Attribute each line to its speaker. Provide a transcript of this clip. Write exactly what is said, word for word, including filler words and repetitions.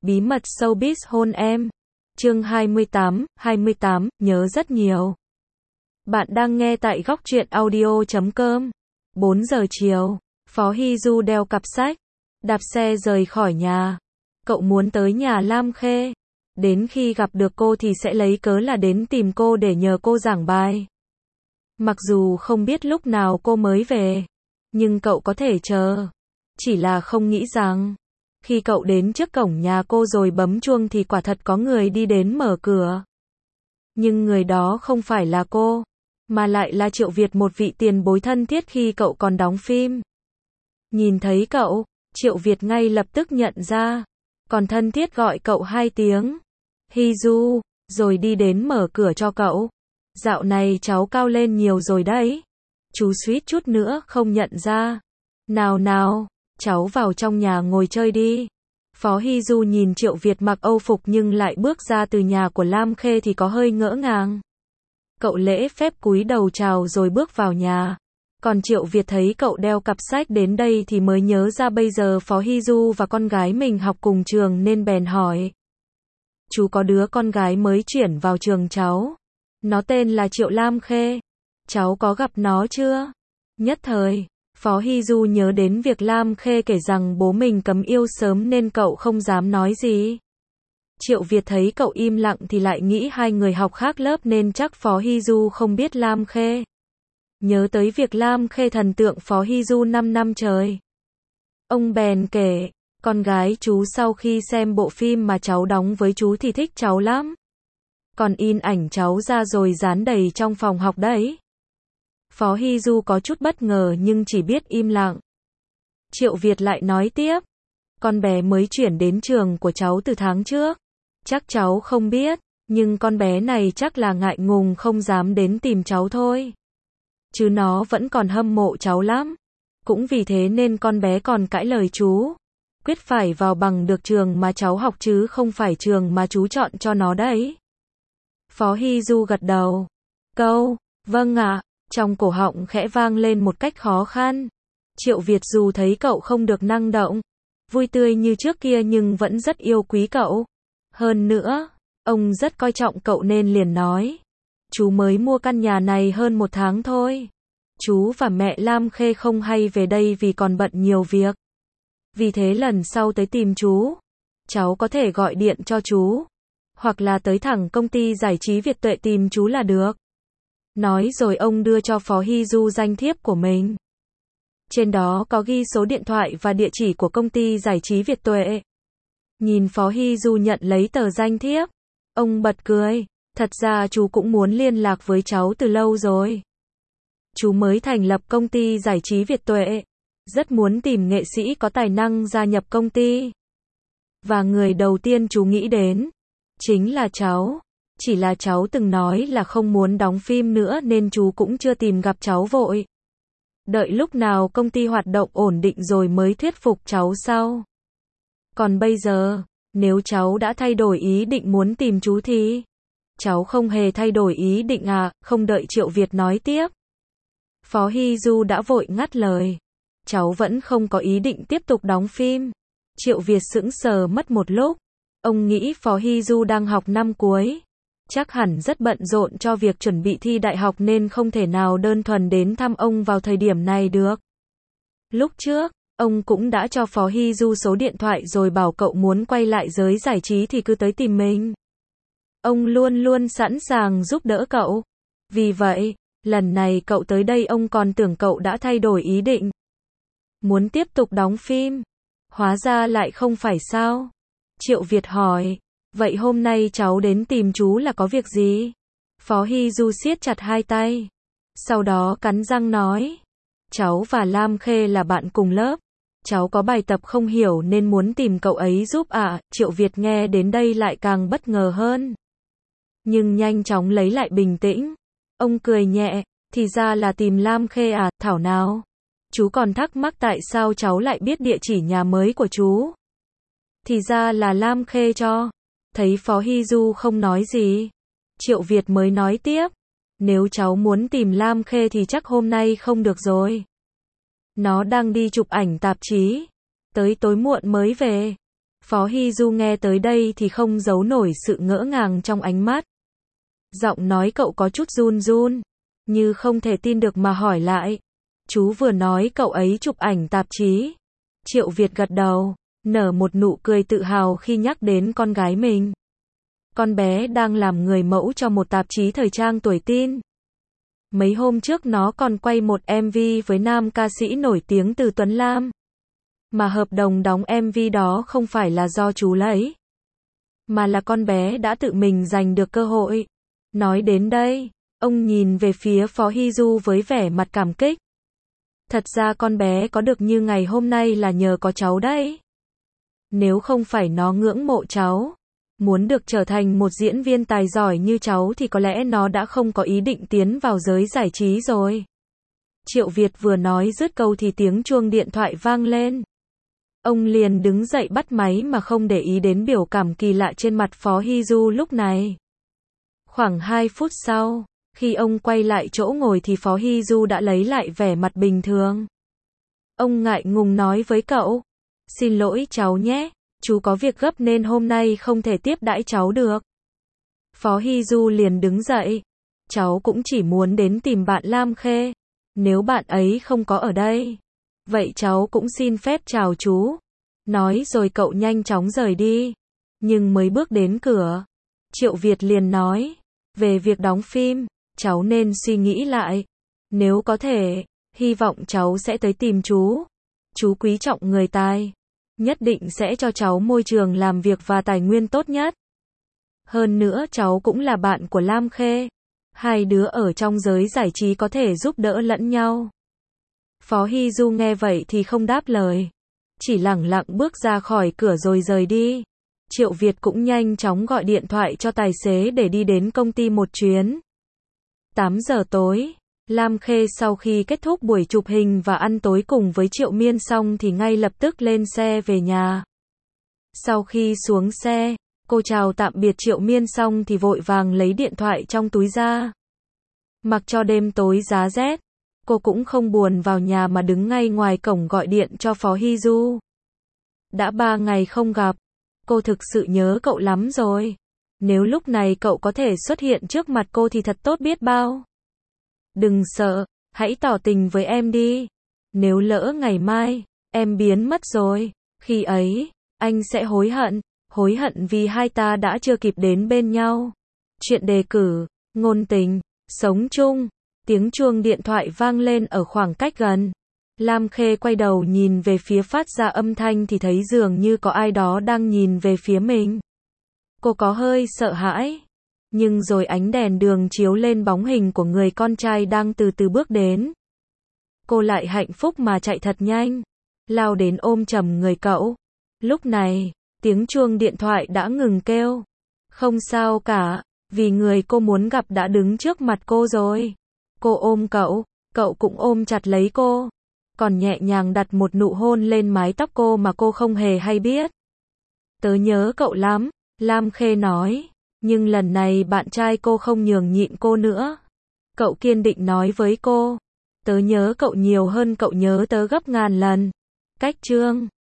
Speaker 1: Bí mật showbiz hôn em. Chương hai mươi tám, hai mươi tám, nhớ rất nhiều. Bạn đang nghe tại góc truyện audio chấm com. bốn giờ chiều, Phó Hy Du đeo cặp sách, đạp xe rời khỏi nhà. Cậu muốn tới nhà Lam Khê. Đến khi gặp được cô thì sẽ lấy cớ là đến tìm cô để nhờ cô giảng bài. Mặc dù không biết lúc nào cô mới về, nhưng cậu có thể chờ. Chỉ là không nghĩ rằng, khi cậu đến trước cổng nhà cô rồi bấm chuông thì quả thật có người đi đến mở cửa. Nhưng người đó không phải là cô, mà lại là Triệu Việt, một vị tiền bối thân thiết khi cậu còn đóng phim. Nhìn thấy cậu, Triệu Việt ngay lập tức nhận ra, còn thân thiết gọi cậu hai tiếng Hy Du, rồi đi đến mở cửa cho cậu. Dạo này cháu cao lên nhiều rồi đấy. Chú suýt chút nữa không nhận ra. Nào nào, cháu vào trong nhà ngồi chơi đi. Phó Hy Du nhìn Triệu Việt mặc Âu phục nhưng lại bước ra từ nhà của Lam Khê thì có hơi ngỡ ngàng. Cậu lễ phép cúi đầu chào rồi bước vào nhà. Còn Triệu Việt thấy cậu đeo cặp sách đến đây thì mới nhớ ra bây giờ Phó Hy Du và con gái mình học cùng trường nên bèn hỏi. Chú có đứa con gái mới chuyển vào trường cháu. Nó tên là Triệu Lam Khê. Cháu có gặp nó chưa? Nhất thời, Phó Hy Du nhớ đến việc Lam Khê kể rằng bố mình cấm yêu sớm nên cậu không dám nói gì. Triệu Việt thấy cậu im lặng thì lại nghĩ hai người học khác lớp nên chắc Phó Hy Du không biết Lam Khê. Nhớ tới việc Lam Khê thần tượng Phó Hy Du năm năm trời. Ông bèn kể, con gái chú sau khi xem bộ phim mà cháu đóng với chú thì thích cháu lắm. Còn in ảnh cháu ra rồi dán đầy trong phòng học đấy. Phó Hy Du có chút bất ngờ nhưng chỉ biết im lặng. Triệu Việt lại nói tiếp. Con bé mới chuyển đến trường của cháu từ tháng trước. Chắc cháu không biết, nhưng con bé này chắc là ngại ngùng không dám đến tìm cháu thôi. Chứ nó vẫn còn hâm mộ cháu lắm. Cũng vì thế nên con bé còn cãi lời chú. Quyết phải vào bằng được trường mà cháu học chứ không phải trường mà chú chọn cho nó đấy. Phó Hy Du gật đầu. Câu, vâng ạ, trong cổ họng khẽ vang lên một cách khó khăn. Triệu Việt dù thấy cậu không được năng động, vui tươi như trước kia nhưng vẫn rất yêu quý cậu. Hơn nữa, ông rất coi trọng cậu nên liền nói. Chú mới mua căn nhà này hơn một tháng thôi. Chú và mẹ Lam Khê không hay về đây vì còn bận nhiều việc. Vì thế lần sau tới tìm chú, cháu có thể gọi điện cho chú. Hoặc là tới thẳng công ty giải trí Việt Tuệ tìm chú là được. Nói rồi ông đưa cho Phó Hy Du danh thiếp của mình. Trên đó có ghi số điện thoại và địa chỉ của công ty giải trí Việt Tuệ. Nhìn Phó Hy Du nhận lấy tờ danh thiếp, ông bật cười. Thật ra chú cũng muốn liên lạc với cháu từ lâu rồi. Chú mới thành lập công ty giải trí Việt Tuệ. Rất muốn tìm nghệ sĩ có tài năng gia nhập công ty. Và người đầu tiên chú nghĩ đến chính là cháu. Chỉ là cháu từng nói là không muốn đóng phim nữa nên chú cũng chưa tìm gặp cháu vội. Đợi lúc nào công ty hoạt động ổn định rồi mới thuyết phục cháu sau. Còn bây giờ, nếu cháu đã thay đổi ý định muốn tìm chú thì... Cháu không hề thay đổi ý định à, không đợi Triệu Việt nói tiếp. Phó Hy Du đã vội ngắt lời. Cháu vẫn không có ý định tiếp tục đóng phim. Triệu Việt sững sờ mất một lúc. Ông nghĩ Phó Hy Du đang học năm cuối. Chắc hẳn rất bận rộn cho việc chuẩn bị thi đại học nên không thể nào đơn thuần đến thăm ông vào thời điểm này được. Lúc trước, ông cũng đã cho Phó Hy Du số điện thoại rồi bảo cậu muốn quay lại giới giải trí thì cứ tới tìm mình. Ông luôn luôn sẵn sàng giúp đỡ cậu. Vì vậy, lần này cậu tới đây ông còn tưởng cậu đã thay đổi ý định. Muốn tiếp tục đóng phim. Hóa ra lại không phải sao? Triệu Việt hỏi. Vậy hôm nay cháu đến tìm chú là có việc gì? Phó Hy Du siết chặt hai tay. Sau đó cắn răng nói. Cháu và Lam Khê là bạn cùng lớp. Cháu có bài tập không hiểu nên muốn tìm cậu ấy giúp ạ. À. Triệu Việt nghe đến đây lại càng bất ngờ hơn. Nhưng nhanh chóng lấy lại bình tĩnh. Ông cười nhẹ. Thì ra là tìm Lam Khê à, thảo nào. Chú còn thắc mắc tại sao cháu lại biết địa chỉ nhà mới của chú. Thì ra là Lam Khê cho. Thấy Phó Hy Du không nói gì, Triệu Việt mới nói tiếp. Nếu cháu muốn tìm Lam Khê thì chắc hôm nay không được rồi. Nó đang đi chụp ảnh tạp chí. Tới tối muộn mới về. Phó Hy Du nghe tới đây thì không giấu nổi sự ngỡ ngàng trong ánh mắt. Giọng nói cậu có chút run run, như không thể tin được mà hỏi lại. Chú vừa nói cậu ấy chụp ảnh tạp chí. Triệu Việt gật đầu, nở một nụ cười tự hào khi nhắc đến con gái mình. Con bé đang làm người mẫu cho một tạp chí thời trang tuổi teen. Mấy hôm trước nó còn quay một em vê với nam ca sĩ nổi tiếng Từ Tuấn Lam. Mà hợp đồng đóng em vê đó không phải là do chú lấy, mà là con bé đã tự mình giành được cơ hội. Nói đến đây, ông nhìn về phía Phó Hy Du với vẻ mặt cảm kích. Thật ra con bé có được như ngày hôm nay là nhờ có cháu đấy. Nếu không phải nó ngưỡng mộ cháu, muốn được trở thành một diễn viên tài giỏi như cháu thì có lẽ nó đã không có ý định tiến vào giới giải trí rồi. Triệu Việt vừa nói dứt câu thì tiếng chuông điện thoại vang lên. Ông liền đứng dậy bắt máy mà không để ý đến biểu cảm kỳ lạ trên mặt Phó Hy Du lúc này. Khoảng hai phút sau, khi ông quay lại chỗ ngồi thì Phó Hy Du đã lấy lại vẻ mặt bình thường. Ông ngại ngùng nói với cậu, xin lỗi cháu nhé, chú có việc gấp nên hôm nay không thể tiếp đãi cháu được. Phó Hy Du liền đứng dậy, cháu cũng chỉ muốn đến tìm bạn Lam Khê, nếu bạn ấy không có ở đây, vậy cháu cũng xin phép chào chú. Nói rồi cậu nhanh chóng rời đi, nhưng mới bước đến cửa, Triệu Việt liền nói, về việc đóng phim, cháu nên suy nghĩ lại. Nếu có thể, hy vọng cháu sẽ tới tìm chú. Chú quý trọng người tài, nhất định sẽ cho cháu môi trường làm việc và tài nguyên tốt nhất. Hơn nữa cháu cũng là bạn của Lam Khê. Hai đứa ở trong giới giải trí có thể giúp đỡ lẫn nhau. Phó Hy Du nghe vậy thì không đáp lời, chỉ lẳng lặng bước ra khỏi cửa rồi rời đi. Triệu Việt cũng nhanh chóng gọi điện thoại cho tài xế để đi đến công ty một chuyến. tám giờ tối, Lam Khê sau khi kết thúc buổi chụp hình và ăn tối cùng với Triệu Miên xong thì ngay lập tức lên xe về nhà. Sau khi xuống xe, cô chào tạm biệt Triệu Miên xong thì vội vàng lấy điện thoại trong túi ra. Mặc cho đêm tối giá rét, cô cũng không buồn vào nhà mà đứng ngay ngoài cổng gọi điện cho Phó Hy Du. Đã ba ngày không gặp, cô thực sự nhớ cậu lắm rồi. Nếu lúc này cậu có thể xuất hiện trước mặt cô thì thật tốt biết bao. Đừng sợ, hãy tỏ tình với em đi. Nếu lỡ ngày mai, em biến mất rồi, khi ấy, anh sẽ hối hận, hối hận vì hai ta đã chưa kịp đến bên nhau. Chuyện đề cử, ngôn tình, sống chung. Tiếng chuông điện thoại vang lên ở khoảng cách gần. Lam Khê quay đầu nhìn về phía phát ra âm thanh thì thấy dường như có ai đó đang nhìn về phía mình. Cô có hơi sợ hãi, nhưng rồi ánh đèn đường chiếu lên bóng hình của người con trai đang từ từ bước đến. Cô lại hạnh phúc mà chạy thật nhanh, lao đến ôm chầm người cậu. Lúc này, tiếng chuông điện thoại đã ngừng kêu. Không sao cả, vì người cô muốn gặp đã đứng trước mặt cô rồi. Cô ôm cậu, cậu cũng ôm chặt lấy cô, còn nhẹ nhàng đặt một nụ hôn lên mái tóc cô mà cô không hề hay biết. Tớ nhớ cậu lắm, Lam Khê nói, nhưng lần này bạn trai cô không nhường nhịn cô nữa. Cậu kiên định nói với cô, tớ nhớ cậu nhiều hơn cậu nhớ tớ gấp ngàn lần. Cách chương